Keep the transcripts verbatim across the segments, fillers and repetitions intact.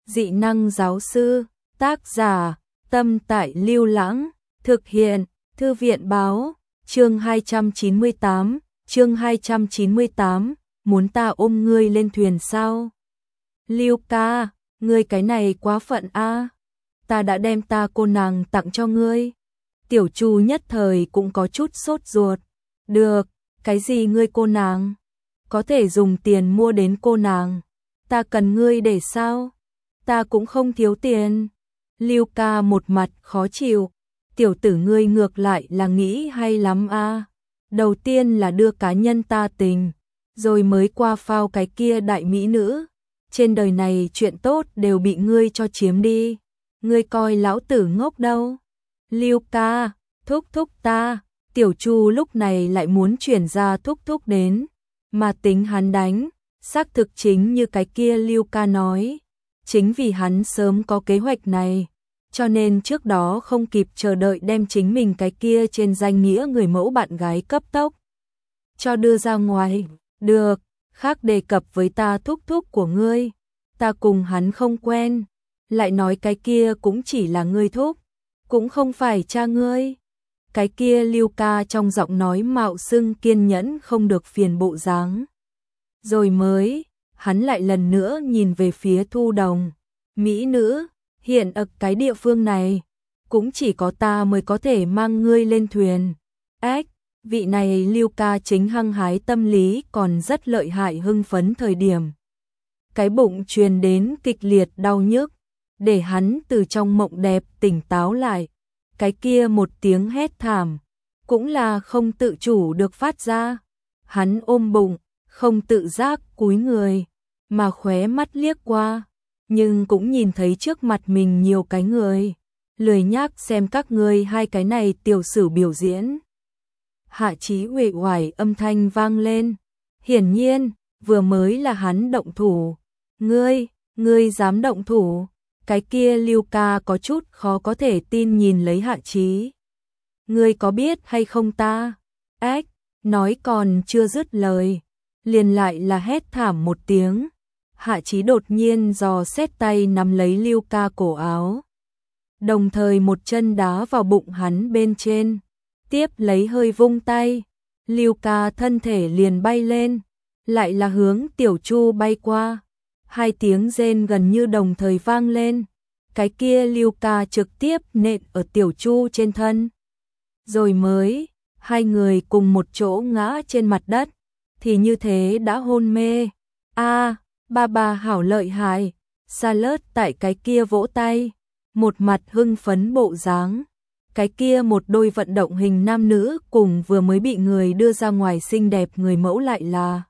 Dị năng giáo sư, tác giả, Tâm Tại Lưu Lãng, thực hiện, Thư viện báo, chương hai trăm chín mươi tám, chương hai trăm chín mươi tám, muốn ta ôm ngươi lên thuyền sao? Lưu ca, ngươi cái này quá phận a. Ta đã đem ta cô nàng tặng cho ngươi. Tiểu Chu nhất thời cũng có chút sốt ruột. Được, cái gì ngươi cô nàng? Có thể dùng tiền mua đến cô nàng. Ta cần ngươi để sao? Ta cũng không thiếu tiền. Lưu ca một mặt khó chịu. Tiểu tử ngươi ngược lại là nghĩ hay lắm a. Đầu tiên là đưa cá nhân ta tình, rồi mới qua phao cái kia đại mỹ nữ. Trên đời này chuyện tốt đều bị ngươi cho chiếm đi. Ngươi coi lão tử ngốc đâu. Lưu ca, thúc thúc ta. Tiểu Chu lúc này lại muốn chuyển ra thúc thúc đến. Mà tính hắn đánh, xác thực chính như cái kia Lưu ca nói. Chính vì hắn sớm có kế hoạch này, cho nên trước đó không kịp chờ đợi đem chính mình cái kia trên danh nghĩa người mẫu bạn gái cấp tốc cho đưa ra ngoài. Được, khác đề cập với ta thúc thúc của ngươi. Ta cùng hắn không quen. Lại nói cái kia cũng chỉ là ngươi thúc, cũng không phải cha ngươi. Cái kia Lưu ca trong giọng nói mạo xưng kiên nhẫn không được phiền bộ dáng. Rồi mới, hắn lại lần nữa nhìn về phía Thu Đồng. Mỹ nữ, hiện ở cái địa phương này, cũng chỉ có ta mới có thể mang ngươi lên thuyền. Ách, vị này Lưu ca chính hăng hái tâm lý còn rất lợi hại hưng phấn thời điểm. Cái bụng truyền đến kịch liệt đau nhức, để hắn từ trong mộng đẹp tỉnh táo lại. Cái kia một tiếng hét thảm, cũng là không tự chủ được phát ra. Hắn ôm bụng, không tự giác cúi người, mà khóe mắt liếc qua, nhưng cũng nhìn thấy trước mặt mình nhiều cái người, lười nhác xem các ngươi hai cái này tiểu sử biểu diễn. Hạ Chí uể oải âm thanh vang lên, hiển nhiên, vừa mới là hắn động thủ. Ngươi, ngươi dám động thủ? Cái kia Lưu ca có chút khó có thể tin nhìn lấy Hạ Chí. Ngươi có biết hay không ta? Ách, nói còn chưa dứt lời, liền lại là hét thảm một tiếng. Hạ Chí đột nhiên giò xét tay nắm lấy Lưu ca cổ áo, đồng thời một chân đá vào bụng hắn bên trên, tiếp lấy hơi vung tay, Lưu ca thân thể liền bay lên, lại là hướng Tiểu Chu bay qua. Hai tiếng rên gần như đồng thời vang lên, cái kia Lưu ca trực tiếp nện ở Tiểu Chu trên thân. Rồi mới, hai người cùng một chỗ ngã trên mặt đất, thì như thế đã hôn mê. A, ba ba hảo lợi hại. Charlotte tại cái kia vỗ tay, một mặt hưng phấn bộ dáng. Cái kia một đôi vận động hình nam nữ cùng vừa mới bị người đưa ra ngoài xinh đẹp người mẫu lại là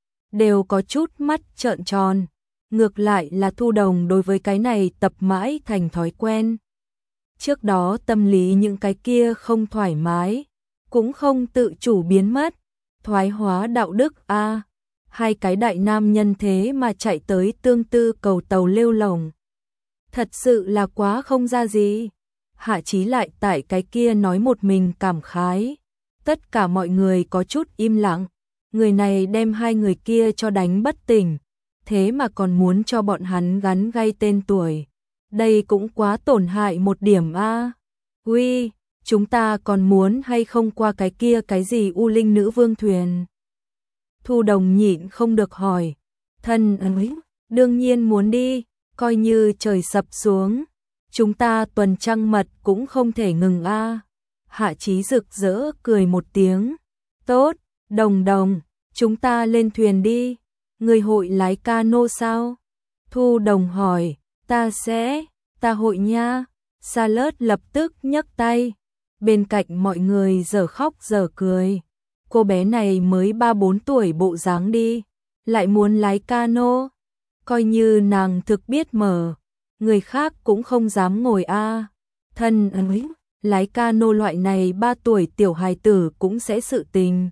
đều có chút mắt trợn tròn. Ngược lại là Thu Đồng đối với cái này tập mãi thành thói quen. Trước đó tâm lý những cái kia không thoải mái, cũng không tự chủ biến mất. Thoái hóa đạo đức a, à, hai cái đại nam nhân thế mà chạy tới tương tư cầu tàu lêu lổng. Thật sự là quá không ra gì. Hạ Chí lại tại cái kia nói một mình cảm khái. Tất cả mọi người có chút im lặng. Người này đem hai người kia cho đánh bất tỉnh, thế mà còn muốn cho bọn hắn gắn gay tên tuổi. Đây cũng quá tổn hại một điểm a. À. Uy, chúng ta còn muốn hay không qua cái kia cái gì U Linh Nữ Vương thuyền? Thu Đồng nhịn không được hỏi. Thân ấy, đương nhiên muốn đi, coi như trời sập xuống, chúng ta tuần trăng mật cũng không thể ngừng a. À. Hạ Chí rực rỡ cười một tiếng. Tốt, Đồng Đồng, chúng ta lên thuyền đi. Người hội lái cano sao? Thu Đồng hỏi. Ta sẽ, ta hội nha. Charlotte lập tức nhấc tay. Bên cạnh mọi người giờ khóc giờ cười. Cô bé này mới ba bốn tuổi bộ dáng đi, lại muốn lái cano. Coi như nàng thực biết mở, người khác cũng không dám ngồi a. À. Thân ấy, lái cano loại này ba tuổi tiểu hài tử cũng sẽ sự tình.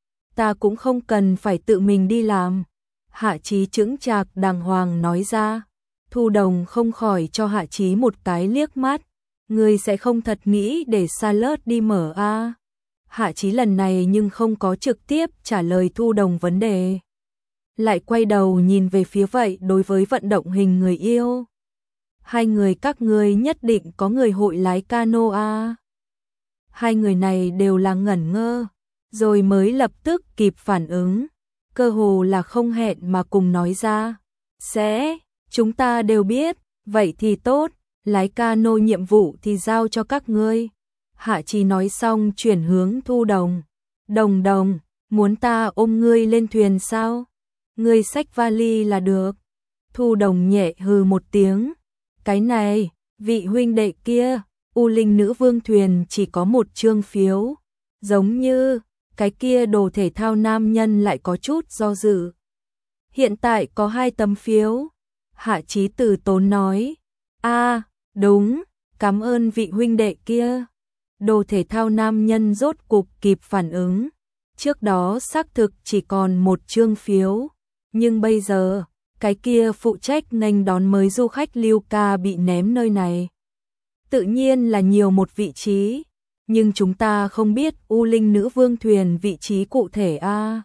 Ta cũng không cần phải tự mình đi làm. Hạ Chí chững chạc đàng hoàng nói ra. Thu Đồng không khỏi cho Hạ Chí một cái liếc mắt. Ngươi sẽ không thật nghĩ để Charlotte đi mở a? À? Hạ Chí lần này nhưng không có trực tiếp trả lời Thu Đồng vấn đề. Lại quay đầu nhìn về phía vậy đối với vận động hình người yêu. Hai người các ngươi nhất định có người hội lái cano à? Hai người này đều là ngẩn ngơ, rồi mới lập tức kịp phản ứng, cơ hồ là không hẹn mà cùng nói ra. Sẽ, chúng ta đều biết, vậy thì tốt, lái cano nhiệm vụ thì giao cho các ngươi. Hạ Chí nói xong chuyển hướng Thu Đồng. Đồng đồng, muốn ta ôm ngươi lên thuyền sao? Ngươi xách vali là được. Thu Đồng nhẹ hừ một tiếng. Cái này, vị huynh đệ kia, U Linh Nữ Vương thuyền chỉ có một chương phiếu. Giống như, cái kia đồ thể thao nam nhân lại có chút do dự. Hiện tại có hai tấm phiếu. Hạ Chí từ tốn nói. A, đúng, cảm ơn vị huynh đệ kia. Đồ thể thao nam nhân rốt cục kịp phản ứng. Trước đó xác thực chỉ còn một chương phiếu. Nhưng bây giờ, cái kia phụ trách nghênh đón mới du khách Lưu Ca bị ném nơi này. Tự nhiên là nhiều một vị trí. Nhưng chúng ta không biết U Linh Nữ Vương thuyền vị trí cụ thể a.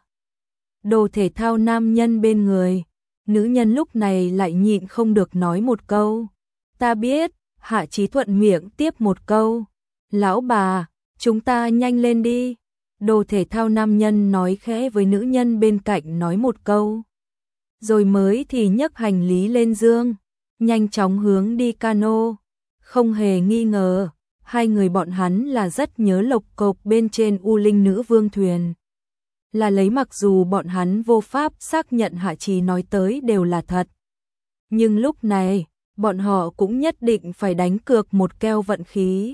Đồ thể thao nam nhân bên người. Nữ nhân lúc này lại nhịn không được nói một câu. Ta biết, Hạ Chí thuận miệng tiếp một câu. Lão bà, chúng ta nhanh lên đi. Đồ thể thao nam nhân nói khẽ với nữ nhân bên cạnh nói một câu. Rồi mới thì nhấc hành lý lên dương, nhanh chóng hướng đi cano. Không hề nghi ngờ, hai người bọn hắn là rất nhớ lộc cộc bên trên U Linh Nữ Vương thuyền. Là lấy mặc dù bọn hắn vô pháp xác nhận Hạ Chí nói tới đều là thật. Nhưng lúc này, bọn họ cũng nhất định phải đánh cược một keo vận khí.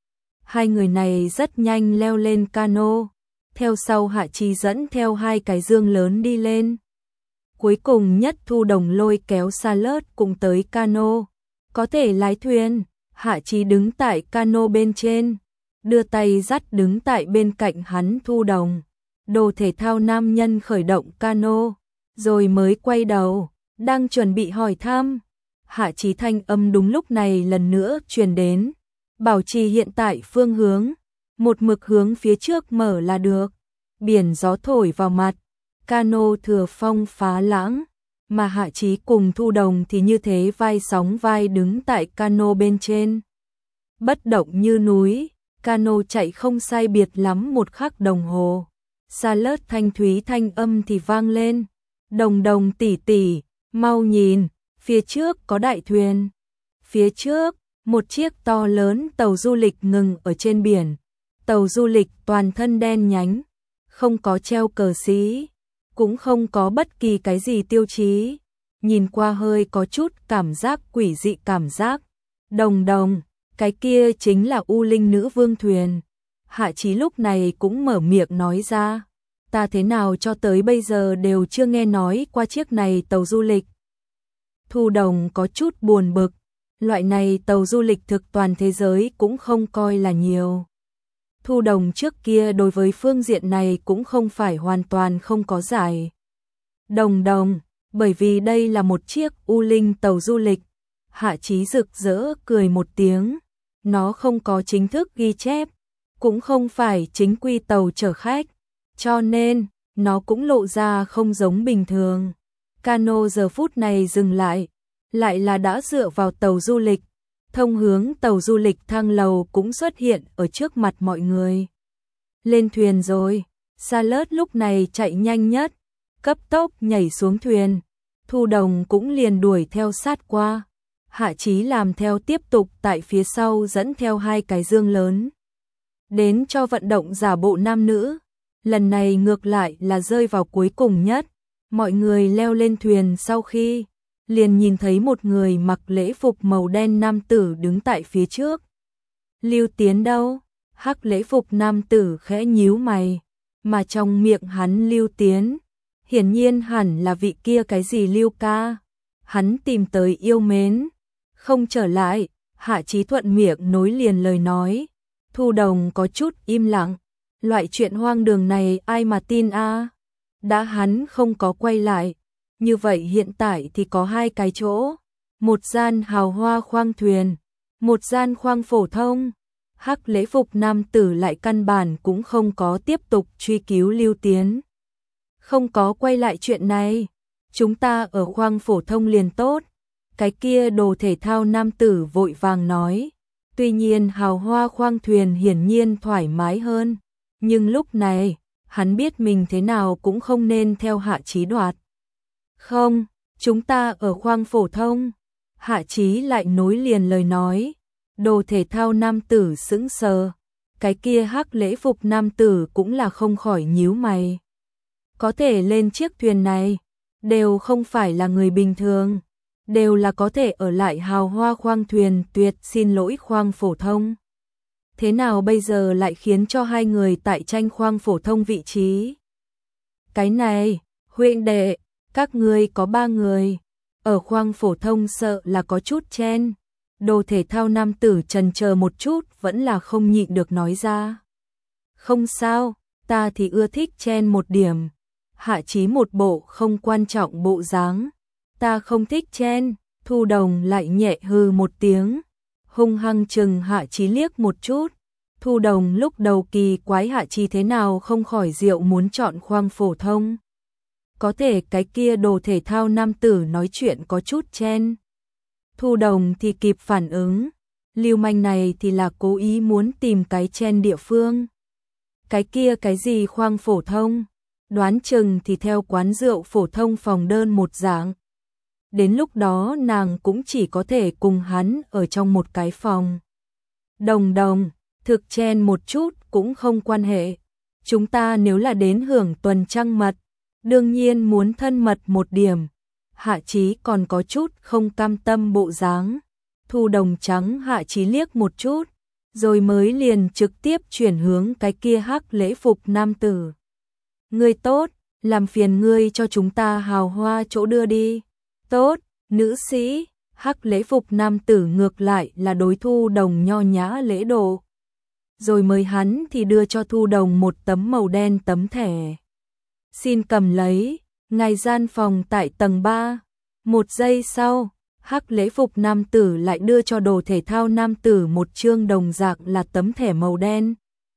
Hai người này rất nhanh leo lên cano, theo sau Hạ Chí dẫn theo hai cái dương lớn đi lên. Cuối cùng nhất Thu Đồng lôi kéo Salad cùng tới cano. Có thể lái thuyền, Hạ Chí đứng tại cano bên trên, đưa tay dắt đứng tại bên cạnh hắn Thu Đồng. Đồ thể thao nam nhân khởi động cano, rồi mới quay đầu, đang chuẩn bị hỏi thăm. Hạ Chí thanh âm đúng lúc này lần nữa truyền đến. Bảo trì hiện tại phương hướng, một mực hướng phía trước mở là được. Biển gió thổi vào mặt, cano thừa phong phá lãng, mà Hạ Chí cùng Thu Đồng thì như thế vai sóng vai đứng tại cano bên trên. Bất động như núi, cano chạy không sai biệt lắm một khắc đồng hồ. Salad thanh thúy thanh âm thì vang lên. Đồng đồng tỷ tỷ, mau nhìn, phía trước có đại thuyền. Phía trước, một chiếc to lớn tàu du lịch ngừng ở trên biển. Tàu du lịch toàn thân đen nhánh, không có treo cờ xí, cũng không có bất kỳ cái gì tiêu chí. Nhìn qua hơi có chút cảm giác quỷ dị cảm giác. Đồng đồng, cái kia chính là U Linh Nữ Vương thuyền. Hạ Chí lúc này cũng mở miệng nói ra. Ta thế nào cho tới bây giờ đều chưa nghe nói qua chiếc này tàu du lịch. Thu Đồng có chút buồn bực. Loại này tàu du lịch thực toàn thế giới cũng không coi là nhiều. Thu Đồng trước kia đối với phương diện này cũng không phải hoàn toàn không có giải. Đồng đồng, bởi vì đây là một chiếc U Linh tàu du lịch. Hạ Chí rực rỡ cười một tiếng. Nó không có chính thức ghi chép, cũng không phải chính quy tàu chở khách, cho nên nó cũng lộ ra không giống bình thường. Cano giờ phút này dừng lại, lại là đã dựa vào tàu du lịch. Thông hướng tàu du lịch thang lầu cũng xuất hiện ở trước mặt mọi người. Lên thuyền rồi, Salad lúc này chạy nhanh nhất, cấp tốc nhảy xuống thuyền. Thu Đồng cũng liền đuổi theo sát qua. Hạ Chí làm theo tiếp tục tại phía sau dẫn theo hai cái dương lớn. Đến cho vận động giả bộ nam nữ. Lần này ngược lại là rơi vào cuối cùng nhất. Mọi người leo lên thuyền sau khi liền nhìn thấy một người mặc lễ phục màu đen nam tử đứng tại phía trước. Lưu Tiến đâu? Hắc lễ phục nam tử khẽ nhíu mày, mà trong miệng hắn Lưu Tiến, hiển nhiên hẳn là vị kia cái gì Lưu ca. Hắn tìm tới yêu mến, không trở lại. Hạ Chí thuận miệng nối liền lời nói. Thu Đồng có chút im lặng. Loại chuyện hoang đường này ai mà tin a? Đã hắn không có quay lại, như vậy hiện tại thì có hai cái chỗ, một gian hào hoa khoang thuyền, một gian khoang phổ thông. Hắc lễ phục nam tử lại căn bản cũng không có tiếp tục truy cứu Lưu Tiến. Không có quay lại chuyện này, chúng ta ở khoang phổ thông liền tốt. Cái kia đồ thể thao nam tử vội vàng nói. Tuy nhiên hào hoa khoang thuyền hiển nhiên thoải mái hơn, nhưng lúc này, hắn biết mình thế nào cũng không nên theo Hạ Chí đoạt. Không, chúng ta ở khoang phổ thông. Hạ Chí lại nối liền lời nói. Đồ thể thao nam tử sững sờ. Cái kia hắc lễ phục nam tử cũng là không khỏi nhíu mày. Có thể lên chiếc thuyền này, đều không phải là người bình thường, đều là có thể ở lại hào hoa khoang thuyền tuyệt xin lỗi khoang phổ thông. Thế nào bây giờ lại khiến cho hai người tại tranh khoang phổ thông vị trí? Cái này, huynh đệ, các ngươi có ba người, ở khoang phổ thông sợ là có chút chen. Đồ thể thao nam tử chần chờ một chút vẫn là không nhịn được nói ra. Không sao, ta thì ưa thích chen một điểm. Hạ Chí một bộ không quan trọng bộ dáng. Ta không thích chen. Thu Đồng lại nhẹ hừ một tiếng, hung hăng chừng Hạ Chí liếc một chút. Thu Đồng lúc đầu kỳ quái Hạ Chí thế nào không khỏi rượu muốn chọn khoang phổ thông. Có thể cái kia đồ thể thao nam tử nói chuyện có chút chen. Thu Đồng thì kịp phản ứng, lưu manh này thì là cố ý muốn tìm cái chen địa phương. Cái kia cái gì khoang phổ thông, đoán chừng thì theo quán rượu phổ thông phòng đơn một dạng. Đến lúc đó nàng cũng chỉ có thể cùng hắn ở trong một cái phòng. Đồng Đồng, thực chen một chút cũng không quan hệ. Chúng ta nếu là đến hưởng tuần trăng mật, đương nhiên muốn thân mật một điểm. Hạ Chí còn có chút không cam tâm bộ dáng. Thu Đồng trắng Hạ Chí liếc một chút, rồi mới liền trực tiếp chuyển hướng cái kia hắc lễ phục nam tử. Ngươi tốt, làm phiền ngươi cho chúng ta hào hoa chỗ đưa đi. Tốt, nữ sĩ. Hắc lễ phục nam tử ngược lại là đối Thu Đồng nho nhã lễ độ. Rồi mới hắn thì đưa cho Thu Đồng một tấm màu đen tấm thẻ. Xin cầm lấy, ngài gian phòng tại tầng ba. Một giây sau, hắc lễ phục nam tử lại đưa cho đồ thể thao nam tử một chương đồng dạng là tấm thẻ màu đen.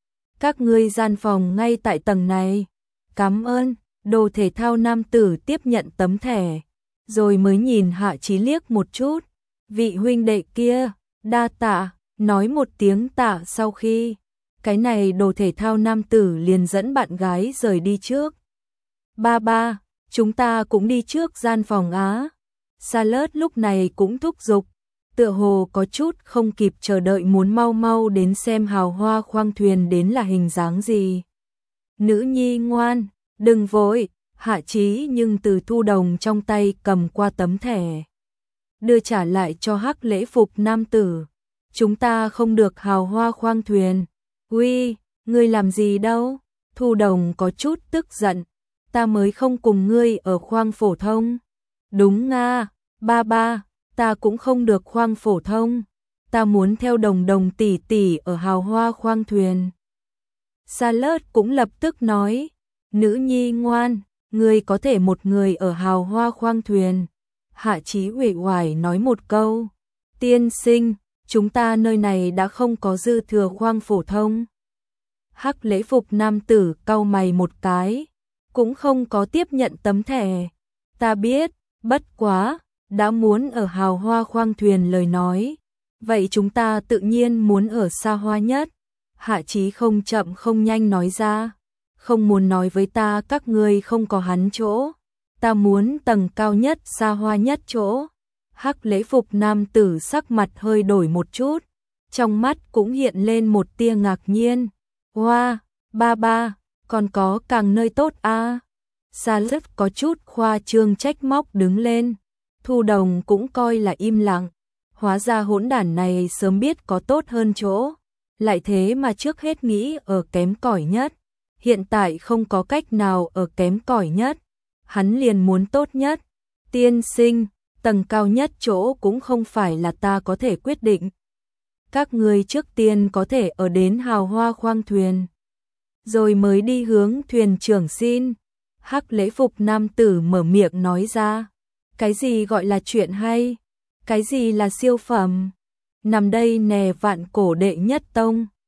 Các ngươi gian phòng ngay tại tầng này. Cảm ơn. Đồ thể thao nam tử tiếp nhận tấm thẻ, rồi mới nhìn Hạ Chí liếc một chút. Vị huynh đệ kia, đa tạ. Nói một tiếng tạ sau khi, cái này đồ thể thao nam tử liền dẫn bạn gái rời đi trước. Ba ba, chúng ta cũng đi trước gian phòng á. Salad lúc này cũng thúc giục, tựa hồ có chút không kịp chờ đợi muốn mau mau đến xem hào hoa khoang thuyền đến là hình dáng gì. Nữ nhi ngoan, đừng vội. Hạ Chí nhưng từ Thu Đồng trong tay cầm qua tấm thẻ, đưa trả lại cho hắc lễ phục nam tử. Chúng ta không được hào hoa khoang thuyền. Uy, ngươi làm gì đâu? Thu Đồng có chút tức giận. Ta mới không cùng ngươi ở khoang phổ thông. Đúng nga, ba ba, ta cũng không được khoang phổ thông. Ta muốn theo Đồng Đồng tỷ tỷ ở hào hoa khoang thuyền. Salad cũng lập tức nói, nữ nhi ngoan, ngươi có thể một người ở hào hoa khoang thuyền. Hạ Chí uể oải nói một câu, tiên sinh, chúng ta nơi này đã không có dư thừa khoang phổ thông. Hắc lễ phục nam tử cau mày một cái, cũng không có tiếp nhận tấm thẻ. Ta biết, bất quá, đã muốn ở hào hoa khoang thuyền lời nói, vậy chúng ta tự nhiên muốn ở xa hoa nhất. Hạ Chí không chậm không nhanh nói ra, không muốn nói với ta các ngươi không có hắn chỗ, ta muốn tầng cao nhất xa hoa nhất chỗ. Hắc lễ phục nam tử sắc mặt hơi đổi một chút, trong mắt cũng hiện lên một tia ngạc nhiên. Hoa, wow, ba ba, còn có càng nơi tốt a. À? Salad có chút khoa trương trách móc đứng lên. Thu Đồng cũng coi là im lặng. Hóa ra hỗn đản này sớm biết có tốt hơn chỗ, lại thế mà trước hết nghĩ ở kém cỏi nhất. Hiện tại không có cách nào ở kém cỏi nhất, hắn liền muốn tốt nhất. Tiên sinh, tầng cao nhất chỗ cũng không phải là ta có thể quyết định. Các ngươi trước tiên có thể ở đến hào hoa khoang thuyền, rồi mới đi hướng thuyền trưởng xin. Hắc lễ phục nam tử mở miệng nói ra, cái gì gọi là chuyện hay, cái gì là siêu phẩm. Nằm đây nè vạn cổ đệ nhất tông.